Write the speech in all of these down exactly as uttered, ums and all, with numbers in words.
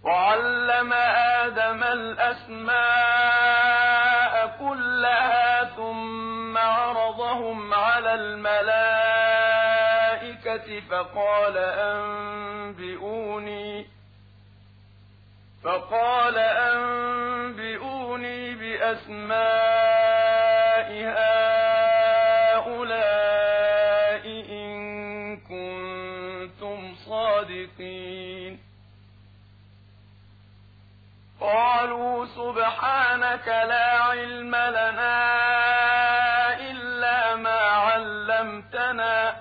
وعلم آدم الأسماء كلها ثم عرضهم على الملائكة فقال أنبئوني فقال أنبئوني بأسماء هؤلاء إن كنتم صادقين. قالوا سبحانك لا علم لنا إلا ما علمتنا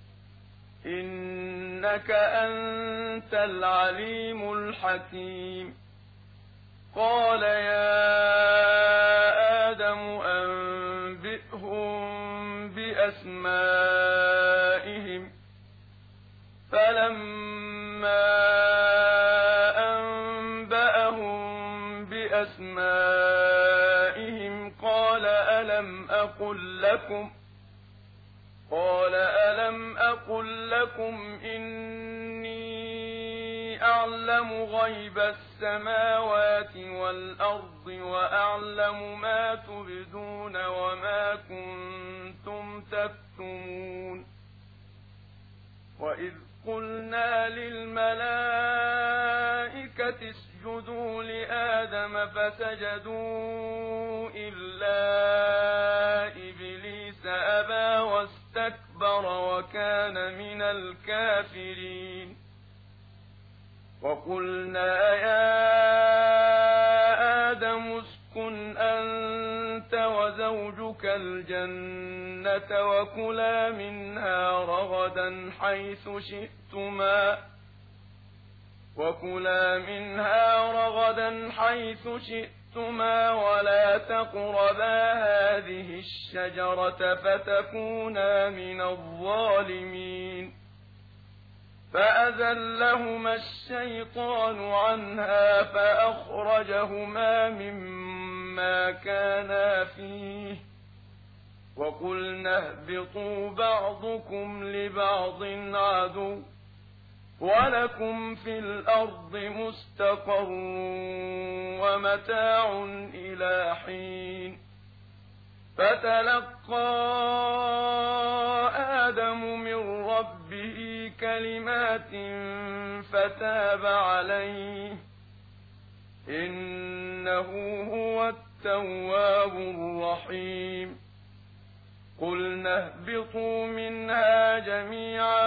إنك أنت العليم الحكيم. قال يا آدم أنبئهم بأسمائهم فلما أسمائهم قال ألم أقل لكم قال ألم أقل لكم إني أعلم غيب السماوات والأرض وأعلم ما تبدون وما كنتم تكتمون. وإذ قلنا للملائكة اسجدوا لآدم فسجدوا إلا إبليس أبى واستكبر وكان من الكافرين. وقلنا يا آدم اسكن أنت وزوجك الجنة وكلا منها رغدا حيث شئتما وكلا منها رغدا حيث شئتما ولا تقربا هذه الشجرة فتكونا من الظالمين. فأزلهما الشيطان عنها فأخرجهما مما كانا فيه وقلنا اهبطوا بعضكم لبعض عدو ولكم في الأرض مستقر ومتاع إلى حين. فتلقى آدم من ربه كلمات فتاب عليه إنه هو التواب الرحيم. قلنا اهبطوا منها جميعا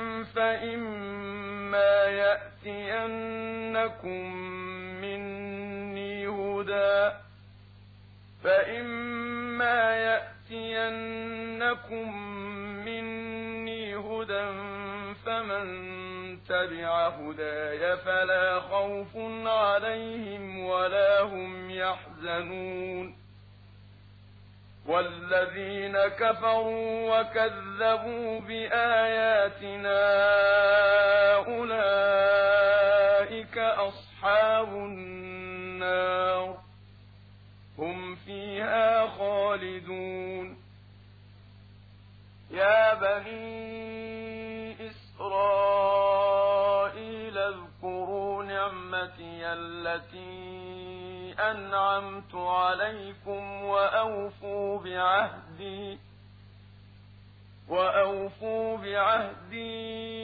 فإما يأتينكم مني هدى فإما يأتينكم مني هدى فمن تبع هداي فلا خوف عليهم ولا هم يحزنون. والذين كفروا وكذبوا بآياتنا أولئك أصحاب النار هم فيها خالدون. يا بني إسرائيل اذكروا نعمتي التي أنعمت عليكم وأوفوا بعهدي وأوفوا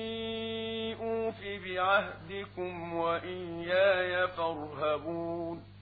بعهدي أوف بعهدكم وإياي فارهبون.